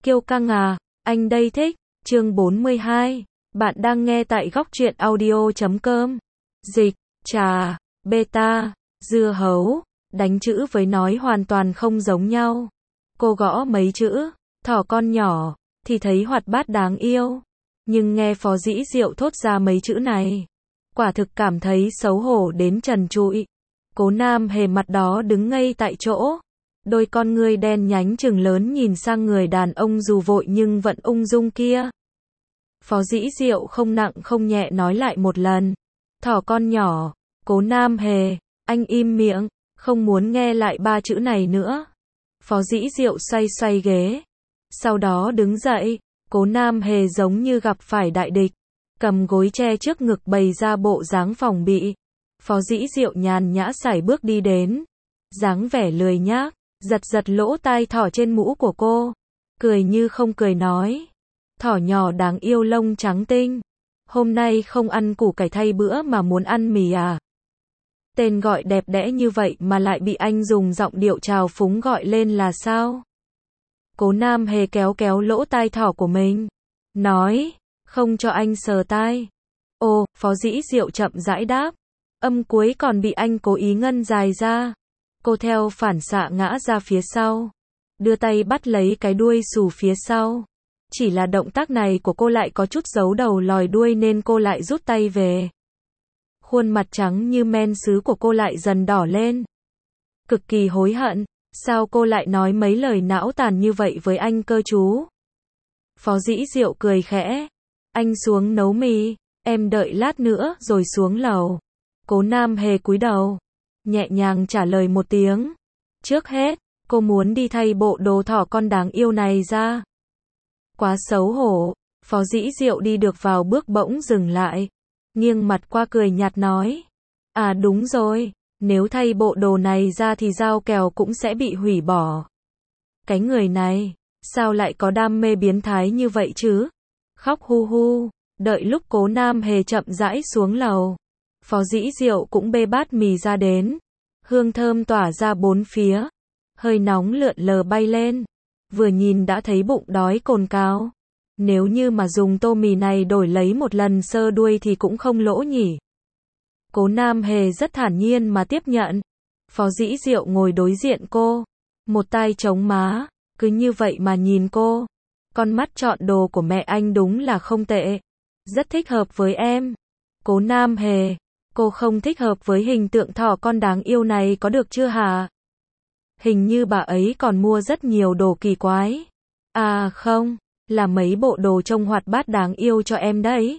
Kiêu căng à, anh đây thích. Chương 42. Bạn đang nghe tại góc truyện audio.com. Dịch, trà, beta, dưa hấu, đánh chữ với nói hoàn toàn không giống nhau. Cô gõ mấy chữ, thỏ con nhỏ, thì thấy hoạt bát đáng yêu. Nhưng nghe Phó Dĩ Diệu thốt ra mấy chữ này, quả thực cảm thấy xấu hổ đến trần trụi. Cố Nam Hề mặt đó đứng ngây tại chỗ. Đôi con ngươi đen nhánh trừng lớn nhìn sang người đàn ông dù vội nhưng vẫn ung dung kia. Phó Dĩ Diệu không nặng không nhẹ nói lại một lần. Thỏ con nhỏ, Cố Nam Hề, anh im miệng, không muốn nghe lại ba chữ này nữa. Phó Dĩ Diệu xoay xoay ghế. Sau đó đứng dậy, Cố Nam Hề giống như gặp phải đại địch. Cầm gối che trước ngực bày ra bộ dáng phòng bị. Phó Dĩ Diệu nhàn nhã sải bước đi đến. Dáng vẻ lười nhác, giật giật lỗ tai thỏ trên mũ của cô. Cười như không cười nói. Thỏ nhỏ đáng yêu lông trắng tinh. Hôm nay không ăn củ cải thay bữa mà muốn ăn mì à? Tên gọi đẹp đẽ như vậy mà lại bị anh dùng giọng điệu trào phúng gọi lên là sao? Cố Nam Hề kéo kéo lỗ tai thỏ của mình. Nói, không cho anh sờ tai. Ồ, Phó Dĩ Diệu chậm rãi đáp. Âm cuối còn bị anh cố ý ngân dài ra. Cô theo phản xạ ngã ra phía sau. Đưa tay bắt lấy cái đuôi xù phía sau. Chỉ là động tác này của cô lại có chút giấu đầu lòi đuôi nên cô lại rút tay về. Khuôn mặt trắng như men sứ của cô lại dần đỏ lên. Cực kỳ hối hận. Sao cô lại nói mấy lời não tàn như vậy với anh cơ chú? Phó Dĩ Diệu cười khẽ. Anh xuống nấu mì, em đợi lát nữa rồi xuống lầu. Cố Nam Hề cúi đầu, nhẹ nhàng trả lời một tiếng. Trước hết, cô muốn đi thay bộ đồ thỏ con đáng yêu này ra. Quá xấu hổ. Phó Dĩ Diệu đi được vào bước bỗng dừng lại. Nghiêng mặt qua cười nhạt nói. À đúng rồi, nếu thay bộ đồ này ra thì giao kèo cũng sẽ bị hủy bỏ. Cái người này, sao lại có đam mê biến thái như vậy chứ? Khóc hu hu. Đợi lúc Cố Nam Hề chậm rãi xuống lầu, Phó Dĩ Diệu cũng bê bát mì ra đến. Hương thơm tỏa ra bốn phía. Hơi nóng lượn lờ bay lên. Vừa nhìn đã thấy bụng đói cồn cào. Nếu như mà dùng tô mì này đổi lấy một lần sơ đuôi thì cũng không lỗ nhỉ. Cố Nam Hề rất thản nhiên mà tiếp nhận. Phó Dĩ Diệu ngồi đối diện cô. Một tay chống má. Cứ như vậy mà nhìn cô. Con mắt chọn đồ của mẹ anh đúng là không tệ. Rất thích hợp với em. Cố Nam Hề. Cô không thích hợp với hình tượng thỏ con đáng yêu này có được chưa hả? Hình như bà ấy còn mua rất nhiều đồ kỳ quái. À không, là mấy bộ đồ trông hoạt bát đáng yêu cho em đấy.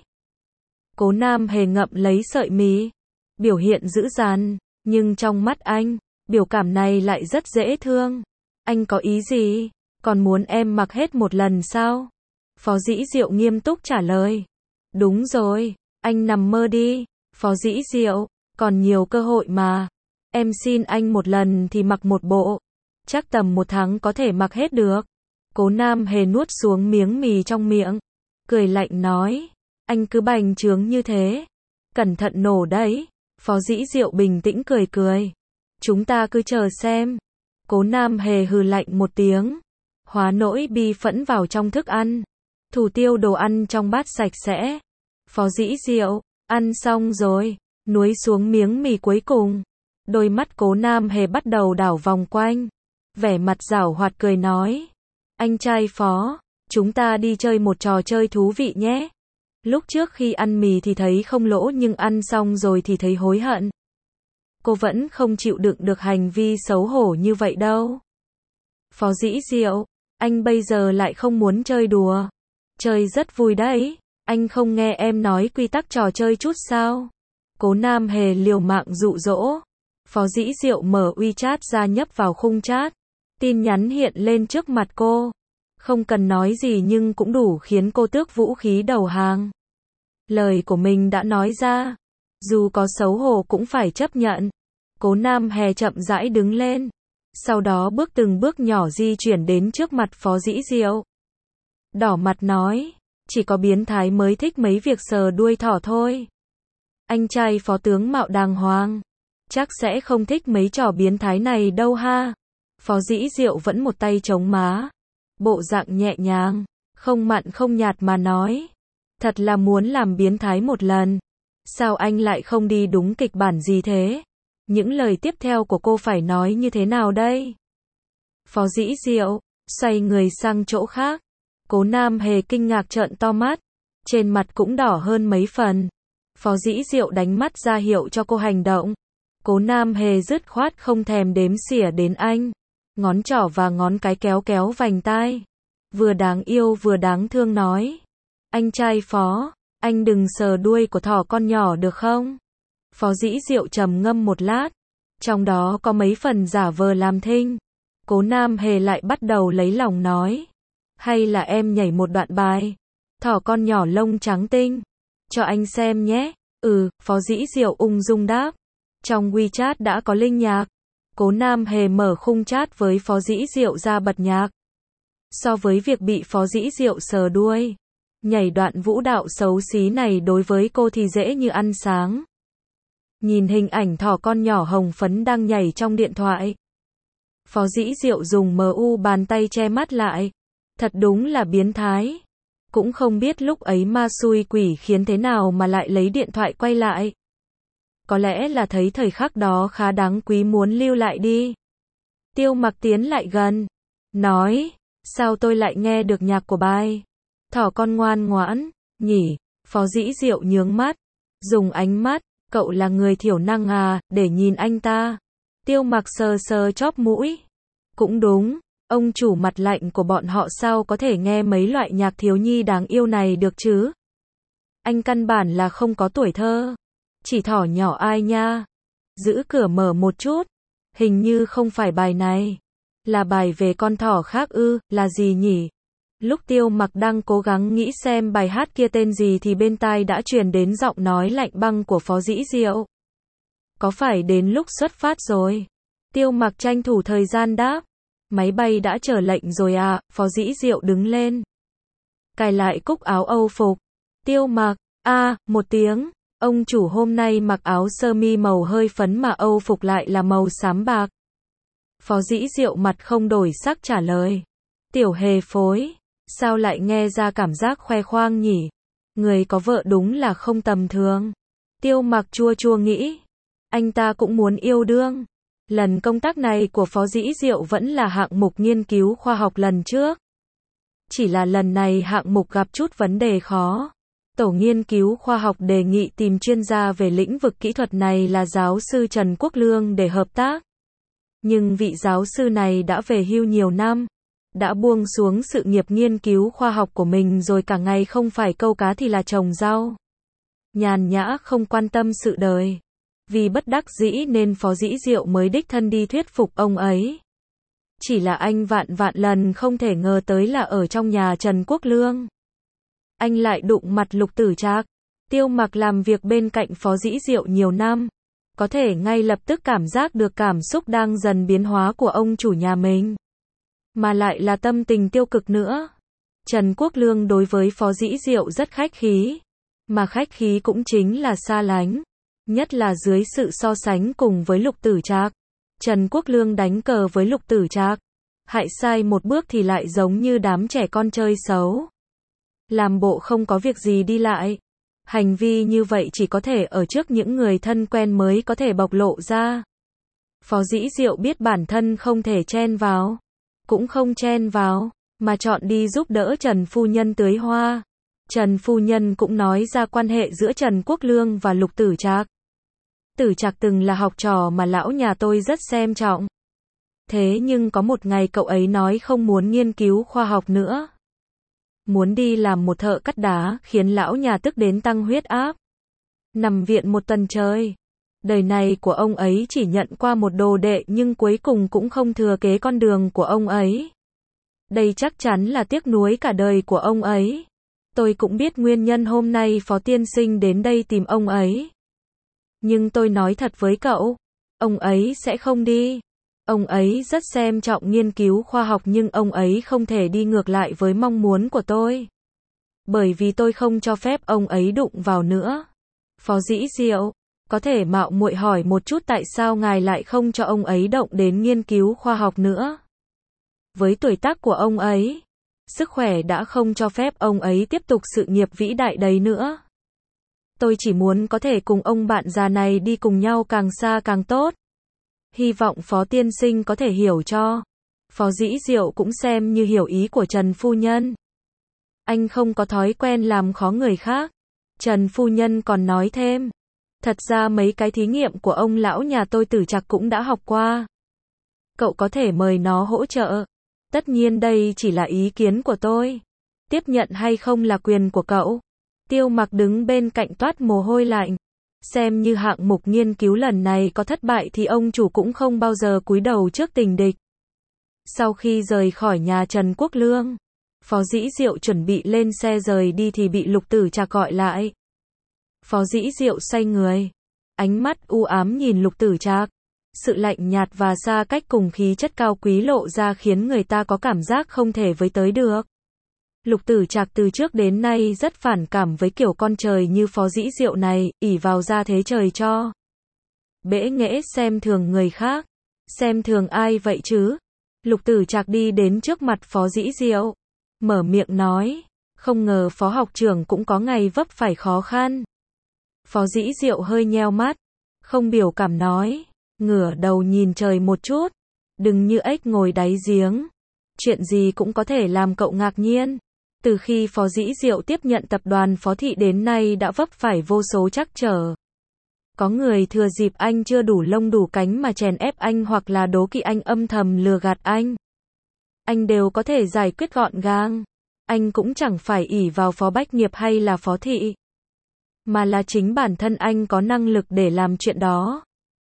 Cố Nam Hề ngậm lấy sợi mì. Biểu hiện dữ dằn, nhưng trong mắt anh, biểu cảm này lại rất dễ thương. Anh có ý gì? Còn muốn em mặc hết một lần sao? Phó Dĩ Diệu nghiêm túc trả lời. Đúng rồi, anh nằm mơ đi. Phó Dĩ Diệu, còn nhiều cơ hội mà. Em xin anh một lần thì mặc một bộ. Chắc tầm 1 tháng có thể mặc hết được. Cố Nam Hề nuốt xuống miếng mì trong miệng. Cười lạnh nói. Anh cứ bành trướng như thế. Cẩn thận nổ đấy. Phó Dĩ Diệu bình tĩnh cười cười. Chúng ta cứ chờ xem. Cố Nam Hề hừ lạnh một tiếng. Hóa nỗi bi phẫn vào trong thức ăn. Thủ tiêu đồ ăn trong bát sạch sẽ. Phó Dĩ Diệu, ăn xong rồi. Nuối xuống miếng mì cuối cùng. Đôi mắt Cố Nam Hề bắt đầu đảo vòng quanh. Vẻ mặt giảo hoạt cười nói. Anh trai Phó, chúng ta đi chơi một trò chơi thú vị nhé. Lúc trước khi ăn mì thì thấy không lỗ nhưng ăn xong rồi thì thấy hối hận. Cô vẫn không chịu đựng được hành vi xấu hổ như vậy đâu. Phó Dĩ Diệu, anh bây giờ lại không muốn chơi đùa. Chơi rất vui đấy. Anh không nghe em nói quy tắc trò chơi chút sao? Cố Nam Hề liều mạng dụ dỗ. Phó Dĩ Diệu mở WeChat ra nhấp vào khung chat. Tin nhắn hiện lên trước mặt cô. Không cần nói gì nhưng cũng đủ khiến cô tước vũ khí đầu hàng. Lời của mình đã nói ra. Dù có xấu hổ cũng phải chấp nhận. Cố Nam Hề chậm rãi đứng lên. Sau đó bước từng bước nhỏ di chuyển đến trước mặt Phó Dĩ Diệu. Đỏ mặt nói. Chỉ có biến thái mới thích mấy việc sờ đuôi thỏ thôi. Anh trai Phó tướng mạo đàng hoàng. Chắc sẽ không thích mấy trò biến thái này đâu ha. Phó Dĩ Diệu vẫn một tay chống má. bộ dạng nhẹ nhàng, không mặn không nhạt mà nói. Thật là muốn làm biến thái một lần. Sao anh lại không đi đúng kịch bản gì thế? Những lời tiếp theo của cô phải nói như thế nào đây? Phó Dĩ Diệu xoay người sang chỗ khác. Cố Nam Hề kinh ngạc trợn to mắt, trên mặt cũng đỏ hơn mấy phần. Phó Dĩ Diệu đánh mắt ra hiệu cho cô hành động. Cố Nam Hề dứt khoát không thèm đếm xỉa đến anh. Ngón trỏ và ngón cái kéo kéo vành tai. Vừa đáng yêu vừa đáng thương nói. Anh trai Phó, anh đừng sờ đuôi của thỏ con nhỏ được không? Phó Dĩ Diệu trầm ngâm một lát. Trong đó có mấy phần giả vờ làm thinh. Cố Nam Hề lại bắt đầu lấy lòng nói. Hay là em nhảy một đoạn bài. Thỏ con nhỏ lông trắng tinh. Cho anh xem nhé. Phó Dĩ Diệu ung dung đáp. Trong WeChat đã có link nhạc. Cố Nam Hề mở khung chat với Phó Dĩ Diệu ra bật nhạc. So với việc bị Phó Dĩ Diệu sờ đuôi, nhảy đoạn vũ đạo xấu xí này đối với cô thì dễ như ăn sáng. Nhìn hình ảnh thỏ con nhỏ hồng phấn đang nhảy trong điện thoại. Phó Dĩ Diệu dùng MU bàn tay che mắt lại. Thật đúng là biến thái. Cũng không biết lúc ấy ma xui quỷ khiến thế nào mà lại lấy điện thoại quay lại. Có lẽ là thấy thời khắc đó khá đáng quý muốn lưu lại đi. Tiêu Mặc tiến lại gần, nói, sao tôi lại nghe được nhạc của bài? Thỏ con ngoan ngoãn, nhỉ? Phó Dĩ Diệu nhướng mắt, dùng ánh mắt, cậu là người thiểu năng à, để nhìn anh ta. Tiêu Mặc sờ sờ chóp mũi. Cũng đúng, ông chủ mặt lạnh của bọn họ sao có thể nghe mấy loại nhạc thiếu nhi đáng yêu này được chứ? Anh căn bản là không có tuổi thơ. Chỉ thỏ nhỏ ai nha? Giữ cửa mở một chút. Hình như không phải bài này. Là bài về con thỏ khác ư, là gì nhỉ? Lúc Tiêu Mặc đang cố gắng nghĩ xem bài hát kia tên gì thì bên tai đã truyền đến giọng nói lạnh băng của Phó Dĩ Diệu. Có phải đến lúc xuất phát rồi? Tiêu Mặc tranh thủ thời gian đáp. Máy bay đã chờ lệnh rồi à? Phó Dĩ Diệu đứng lên. Cài lại cúc áo Âu phục. Tiêu Mặc, một tiếng. Ông chủ hôm nay mặc áo sơ mi màu hơi phấn mà Âu phục lại là màu xám bạc. Phó Dĩ Diệu mặt không đổi sắc trả lời. Tiểu Hề phối, sao lại nghe ra cảm giác khoe khoang nhỉ? Người có vợ đúng là không tầm thường. Tiêu Mặc chua chua nghĩ. Anh ta cũng muốn yêu đương. Lần công tác này của Phó Dĩ Diệu vẫn là hạng mục nghiên cứu khoa học lần trước. Chỉ là lần này hạng mục gặp chút vấn đề khó. Tổ nghiên cứu khoa học đề nghị tìm chuyên gia về lĩnh vực kỹ thuật này là giáo sư Trần Quốc Lương để hợp tác. Nhưng vị giáo sư này đã về hưu nhiều năm, đã buông xuống sự nghiệp nghiên cứu khoa học của mình rồi cả ngày không phải câu cá thì là trồng rau. Nhàn nhã không quan tâm sự đời. Vì bất đắc dĩ nên Phó Dĩ Diệu mới đích thân đi thuyết phục ông ấy. Chỉ là anh vạn lần không thể ngờ tới là ở trong nhà Trần Quốc Lương. Anh lại đụng mặt Lục Tử Trạc. Tiêu Mặc làm việc bên cạnh Phó Dĩ Diệu nhiều năm. Có thể ngay lập tức cảm giác được cảm xúc đang dần biến hóa của ông chủ nhà mình. Mà lại là tâm tình tiêu cực nữa. Trần Quốc Lương đối với Phó Dĩ Diệu rất khách khí. Mà khách khí cũng chính là xa lánh. Nhất là dưới sự so sánh cùng với Lục Tử Trạc. Trần Quốc Lương đánh cờ với Lục Tử Trạc. Hại sai một bước thì lại giống như đám trẻ con chơi xấu. Làm bộ không có việc gì đi lại. Hành vi như vậy chỉ có thể ở trước những người thân quen mới có thể bộc lộ ra. Phó Dĩ Diệu biết bản thân không thể chen vào. Cũng không chen vào, mà chọn đi giúp đỡ Trần Phu Nhân tưới hoa. Trần Phu Nhân cũng nói ra quan hệ giữa Trần Quốc Lương và Lục Tử Trạc. Tử Trạc từng là học trò mà lão nhà tôi rất xem trọng. Thế nhưng có một ngày cậu ấy nói không muốn nghiên cứu khoa học nữa. Muốn đi làm một thợ cắt đá, khiến lão nhà tức đến tăng huyết áp. Nằm viện một tuần trời. Đời này của ông ấy chỉ nhận qua một đồ đệ nhưng cuối cùng cũng không thừa kế con đường của ông ấy. Đây chắc chắn là tiếc nuối cả đời của ông ấy. Tôi cũng biết nguyên nhân hôm nay Phó Tiên Sinh đến đây tìm ông ấy. Nhưng tôi nói thật với cậu, ông ấy sẽ không đi. Ông ấy rất xem trọng nghiên cứu khoa học nhưng ông ấy không thể đi ngược lại với mong muốn của tôi. Bởi vì tôi không cho phép ông ấy đụng vào nữa. Phó Dĩ Diệu, có thể mạo muội hỏi một chút tại sao ngài lại không cho ông ấy động đến nghiên cứu khoa học nữa? Với tuổi tác của ông ấy, Sức khỏe đã không cho phép ông ấy tiếp tục sự nghiệp vĩ đại đấy nữa. Tôi chỉ muốn có thể cùng ông bạn già này đi cùng nhau càng xa càng tốt. Hy vọng Phó tiên sinh có thể hiểu cho. Phó Dĩ Diệu cũng xem như hiểu ý của Trần phu nhân. Anh không có thói quen làm khó người khác. Trần phu nhân còn nói thêm. Thật ra mấy cái thí nghiệm của ông lão nhà tôi Tử Trạc cũng đã học qua. Cậu có thể mời nó hỗ trợ. Tất nhiên đây chỉ là ý kiến của tôi. Tiếp nhận hay không là quyền của cậu. Tiêu Mặc đứng bên cạnh toát mồ hôi lạnh. Xem như hạng mục nghiên cứu lần này có thất bại thì ông chủ cũng không bao giờ cúi đầu trước tình địch. Sau khi rời khỏi nhà Trần Quốc Lương, Phó Dĩ Diệu chuẩn bị lên xe rời đi thì bị Lục Tử Trạc gọi lại. Phó Dĩ Diệu xoay người, ánh mắt u ám nhìn Lục Tử Trạc. Sự lạnh nhạt và xa cách cùng khí chất cao quý lộ ra khiến người ta có cảm giác không thể với tới được. Lục Tử Trạc từ trước đến nay rất phản cảm với kiểu con trời như Phó Dĩ Diệu này, ỷ vào gia thế trời cho. Bẽ nghễ xem thường người khác. Xem thường ai vậy chứ? Lục Tử Trạc đi đến trước mặt Phó Dĩ Diệu, mở miệng nói, không ngờ Phó học trưởng cũng có ngày vấp phải khó khăn. Phó Dĩ Diệu hơi nheo mắt, không biểu cảm nói, ngửa đầu nhìn trời một chút, đừng như ếch ngồi đáy giếng. Chuyện gì cũng có thể làm cậu ngạc nhiên. Từ khi Phó Dĩ Diệu tiếp nhận tập đoàn Phó Thị đến nay đã vấp phải vô số trắc trở. Có người thừa dịp anh chưa đủ lông đủ cánh mà chèn ép anh hoặc là đố kỵ anh âm thầm lừa gạt anh. Anh đều có thể giải quyết gọn gàng. Anh cũng chẳng phải ỷ vào Phó Bách Nghiệp hay là Phó Thị, mà là chính bản thân anh có năng lực để làm chuyện đó.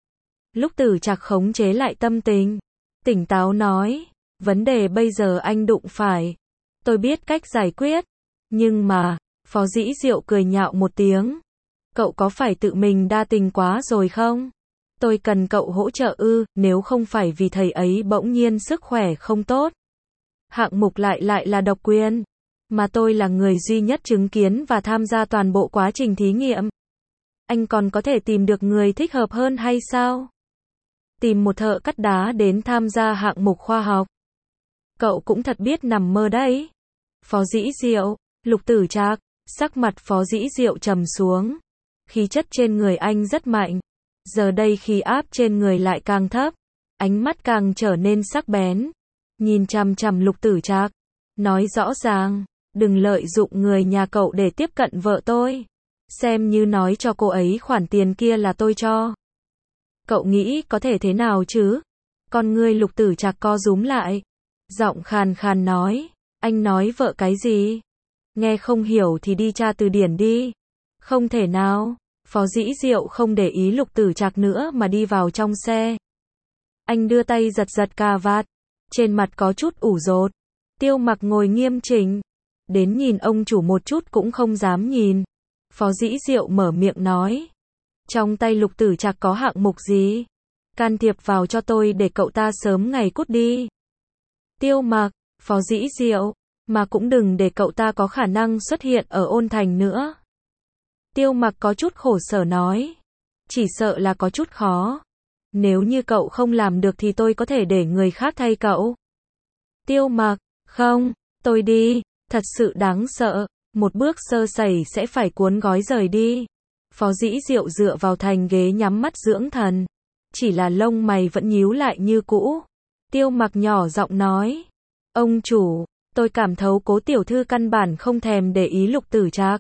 Lúc Tử Trạc khống chế lại tâm tình, tỉnh táo nói, vấn đề bây giờ anh đụng phải, tôi biết cách giải quyết, nhưng mà, Phó Dĩ Diệu cười nhạo một tiếng. Cậu có phải tự mình đa tình quá rồi không? Tôi cần cậu hỗ trợ ư, nếu không phải vì thầy ấy bỗng nhiên sức khỏe không tốt. Hạng mục lại là độc quyền, mà tôi là người duy nhất chứng kiến và tham gia toàn bộ quá trình thí nghiệm. Anh còn có thể tìm được người thích hợp hơn hay sao? Tìm một thợ cắt đá đến tham gia hạng mục khoa học. Cậu cũng thật biết nằm mơ đấy. Phó Dĩ Diệu, Lục Tử Trạc, sắc mặt Phó Dĩ Diệu trầm xuống. Khí chất trên người anh rất mạnh. Giờ đây khí áp trên người lại càng thấp. Ánh mắt càng trở nên sắc bén. Nhìn chằm chằm Lục Tử Trạc. Nói rõ ràng, đừng lợi dụng người nhà cậu để tiếp cận vợ tôi. Xem như nói cho cô ấy khoản tiền kia là tôi cho. Cậu nghĩ có thể thế nào chứ? Con ngươi Lục Tử Trạc co rúm lại. Giọng khàn khàn nói. Anh nói vợ cái gì? Nghe không hiểu thì đi tra từ điển đi. Không thể nào. Phó Dĩ Diệu không để ý Lục Tử Trạc nữa mà đi vào trong xe. Anh đưa tay giật giật cà vạt. Trên mặt có chút ủ rột. Tiêu Mặc ngồi nghiêm chỉnh. Đến nhìn ông chủ một chút cũng không dám nhìn. Phó Dĩ Diệu mở miệng nói. Trong tay Lục Tử Trạc có hạng mục gì? Can thiệp vào cho tôi để cậu ta sớm ngày cút đi. Tiêu Mặc, Phó Dĩ Diệu, mà cũng đừng để cậu ta có khả năng xuất hiện ở Ôn Thành nữa. Tiêu Mặc có chút khổ sở nói. Chỉ sợ là có chút khó. Nếu như cậu không làm được thì tôi có thể để người khác thay cậu. Tiêu Mặc, không, tôi đi, thật sự đáng sợ, một bước sơ sẩy sẽ phải cuốn gói rời đi. Phó Dĩ Diệu dựa vào thành ghế nhắm mắt dưỡng thần. Chỉ là lông mày vẫn nhíu lại như cũ. Tiêu Mặc nhỏ giọng nói. Ông chủ, tôi cảm thấu Cố tiểu thư căn bản không thèm để ý Lục Tử Trạc.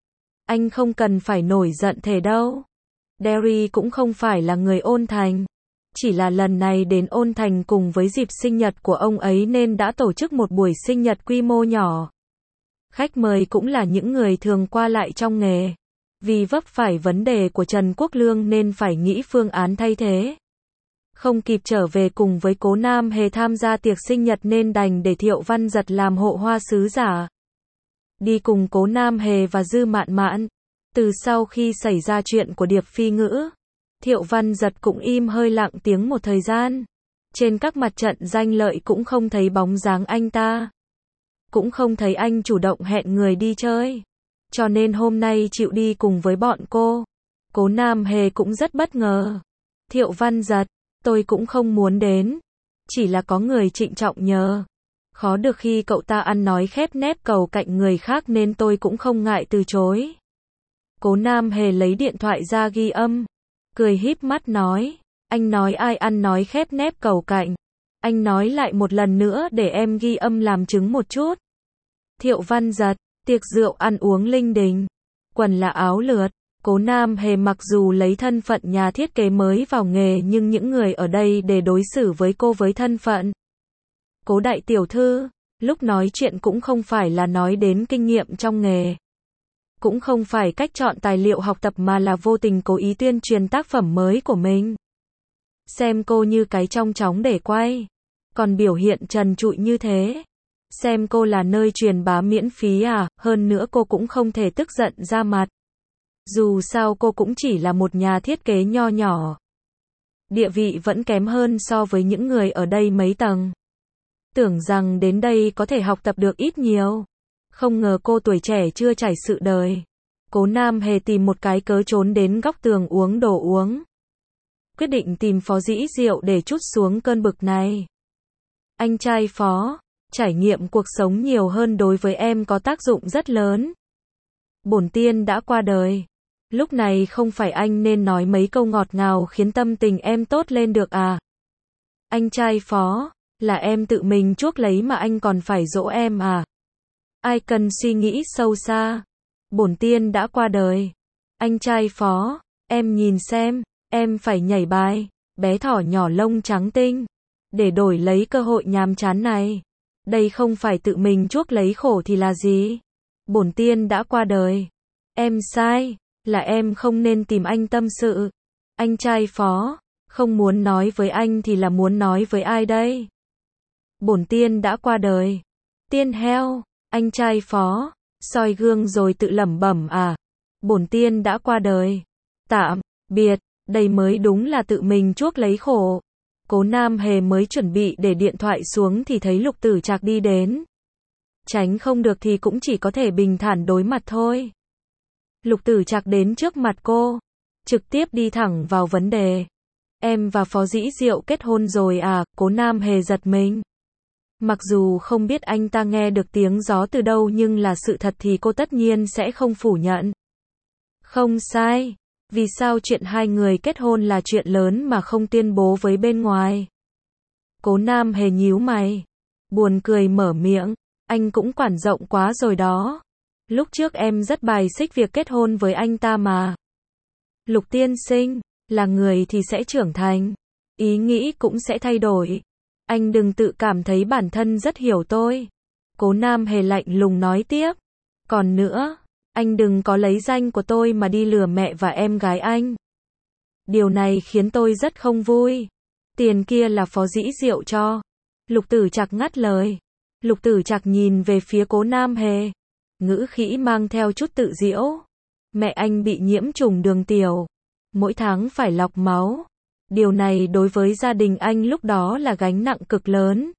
Anh không cần phải nổi giận thế đâu. Derry cũng không phải là người Ôn Thành. Chỉ là lần này đến Ôn Thành cùng với dịp sinh nhật của ông ấy nên đã tổ chức một buổi sinh nhật quy mô nhỏ. Khách mời cũng là những người thường qua lại trong nghề. Vì vấp phải vấn đề của Trần Quốc Lương nên phải nghĩ phương án thay thế. Không kịp trở về cùng với Cố Nam Hề tham gia tiệc sinh nhật nên đành để Thiệu Văn Giật làm hộ hoa sứ giả. Đi cùng Cố Nam Hề và Dư Mạn Mạn. Từ sau khi xảy ra chuyện của Điệp Phi Ngữ, Thiệu Văn Giật cũng im hơi lặng tiếng một thời gian. Trên các mặt trận danh lợi cũng không thấy bóng dáng anh ta. Cũng không thấy anh chủ động hẹn người đi chơi. Cho nên hôm nay chịu đi cùng với bọn cô. Cố Nam Hề cũng rất bất ngờ. Thiệu Văn Giật, tôi cũng không muốn đến. Chỉ là có người trịnh trọng nhờ. Khó được khi cậu ta ăn nói khép nép cầu cạnh người khác nên tôi cũng không ngại từ chối. Cố Nam Hề lấy điện thoại ra ghi âm, cười híp mắt nói, anh nói ai ăn nói khép nép cầu cạnh, anh nói lại một lần nữa để em ghi âm làm chứng một chút. Thiệu Văn Giật, tiệc rượu ăn uống linh đình, quần là áo lượt. Cố Nam Hề mặc dù lấy thân phận nhà thiết kế mới vào nghề nhưng những người ở đây để đối xử với cô với thân phận Cố đại tiểu thư, lúc nói chuyện cũng không phải là nói đến kinh nghiệm trong nghề, cũng không phải cách chọn tài liệu học tập mà là vô tình cố ý tuyên truyền tác phẩm mới của mình. Xem cô như cái trong chóng để quay, còn biểu hiện trần trụi như thế. Xem cô là nơi truyền bá miễn phí à, hơn nữa cô cũng không thể tức giận ra mặt. Dù sao cô cũng chỉ là một nhà thiết kế nho nhỏ. Địa vị vẫn kém hơn so với những người ở đây mấy tầng. Tưởng rằng đến đây có thể học tập được ít nhiều. Không ngờ cô tuổi trẻ chưa trải sự đời. Cố Nam Hề tìm một cái cớ trốn đến góc tường uống đồ uống. Quyết định tìm Phó Dĩ Diệu để trút xuống cơn bực này. Anh trai Phó, trải nghiệm cuộc sống nhiều hơn đối với em có tác dụng rất lớn. Bổn tiên đã qua đời. Lúc này không phải anh nên nói mấy câu ngọt ngào khiến tâm tình em tốt lên được à? Anh trai Phó, là em tự mình chuốc lấy mà anh còn phải dỗ em à? Ai cần suy nghĩ sâu xa. Bổn tiên đã qua đời. Anh trai Phó, em nhìn xem, em phải nhảy bài, bé thỏ nhỏ lông trắng tinh, để đổi lấy cơ hội nhàm chán này. Đây không phải tự mình chuốc lấy khổ thì là gì? Bổn tiên đã qua đời. Em sai, là em không nên tìm anh tâm sự. Anh trai Phó, không muốn nói với anh thì là muốn nói với ai đây? Bổn tiên đã qua đời. Tiên heo, anh trai Phó, soi gương rồi tự lẩm bẩm à? Bổn tiên đã qua đời. Tạm biệt, đây mới đúng là tự mình chuốc lấy khổ. Cố Nam Hề mới chuẩn bị để điện thoại xuống thì thấy Lục Tử Trạc đi đến. Tránh không được thì cũng chỉ có thể bình thản đối mặt thôi. Lục Tử Trạc đến trước mặt cô, trực tiếp đi thẳng vào vấn đề. Em và Phó Dĩ Diệu kết hôn rồi à? Cố Nam Hề giật mình. Mặc dù không biết anh ta nghe được tiếng gió từ đâu nhưng là sự thật thì cô tất nhiên sẽ không phủ nhận. Không sai. Vì sao chuyện hai người kết hôn là chuyện lớn mà không tuyên bố với bên ngoài? Cố Nam Hề nhíu mày, buồn cười mở miệng, anh cũng quản rộng quá rồi đó. Lúc trước em rất bài xích việc kết hôn với anh ta mà. Lục tiên sinh, là người thì sẽ trưởng thành, ý nghĩ cũng sẽ thay đổi. Anh đừng tự cảm thấy bản thân rất hiểu tôi. Cố Nam Hề lạnh lùng nói tiếp. Còn nữa, anh đừng có lấy danh của tôi mà đi lừa mẹ và em gái anh. Điều này khiến tôi rất không vui. Tiền kia là Phó Dĩ Diệu cho. Lục Tử Trạc ngắt lời. Lục Tử Trạc nhìn về phía Cố Nam Hề, ngữ khí mang theo chút tự giễu. Mẹ anh bị nhiễm trùng đường tiểu, mỗi tháng phải lọc máu. Điều này đối với gia đình anh lúc đó là gánh nặng cực lớn.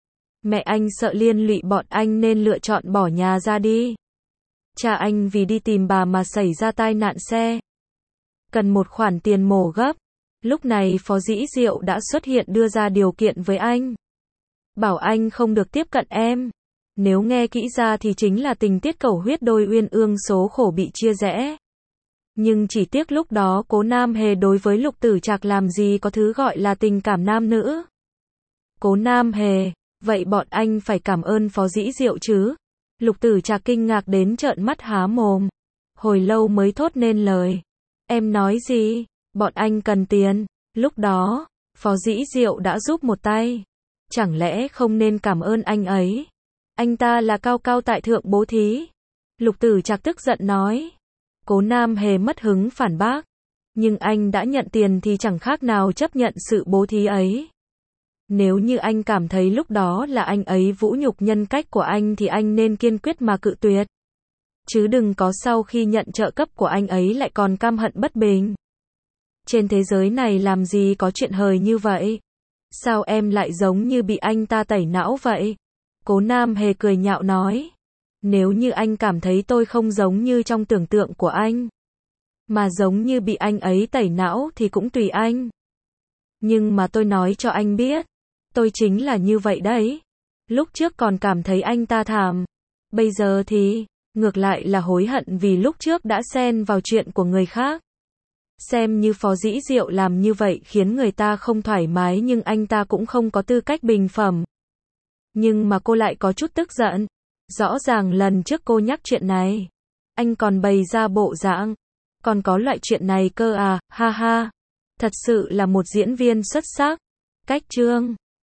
Mẹ anh sợ liên lụy bọn anh nên lựa chọn bỏ nhà ra đi. Cha anh vì đi tìm bà mà xảy ra tai nạn xe, cần một khoản tiền mổ gấp. Lúc này Phó Dĩ Diệu đã xuất hiện đưa ra điều kiện với anh. Bảo anh không được tiếp cận em. Nếu nghe kỹ ra thì chính là tình tiết cẩu huyết đôi uyên ương số khổ bị chia rẽ. Nhưng chỉ tiếc lúc đó Cố Nam Hề đối với Lục Tử Trạc làm gì có thứ gọi là tình cảm nam nữ. Cố Nam Hề, vậy bọn anh phải cảm ơn Phó Dĩ Diệu chứ? Lục Tử Trạc kinh ngạc đến trợn mắt há mồm. Hồi lâu mới thốt nên lời. Em nói gì? Bọn anh cần tiền. Lúc đó, Phó Dĩ Diệu đã giúp một tay. Chẳng lẽ không nên cảm ơn anh ấy? Anh ta là cao cao tại thượng bố thí. Lục Tử Trạc tức giận nói. Cố Nam Hề mất hứng phản bác. Nhưng anh đã nhận tiền thì chẳng khác nào chấp nhận sự bố thí ấy. Nếu như anh cảm thấy lúc đó là anh ấy vũ nhục nhân cách của anh thì anh nên kiên quyết mà cự tuyệt. Chứ đừng có sau khi nhận trợ cấp của anh ấy lại còn căm hận bất bình. Trên thế giới này làm gì có chuyện hời như vậy? Sao em lại giống như bị anh ta tẩy não vậy? Cố Nam Hề cười nhạo nói. Nếu như anh cảm thấy tôi không giống như trong tưởng tượng của anh, mà giống như bị anh ấy tẩy não thì cũng tùy anh. Nhưng mà tôi nói cho anh biết, tôi chính là như vậy đấy. Lúc trước còn cảm thấy anh ta thảm. Bây giờ thì, ngược lại là hối hận vì lúc trước đã xen vào chuyện của người khác. Xem như Phó Dĩ Diệu làm như vậy khiến người ta không thoải mái nhưng anh ta cũng không có tư cách bình phẩm. Nhưng mà cô lại có chút tức giận. Rõ ràng lần trước cô nhắc chuyện này. Anh còn bày ra bộ dạng. Còn có loại chuyện này cơ à, ha ha. Thật sự là một diễn viên xuất sắc. Cách chương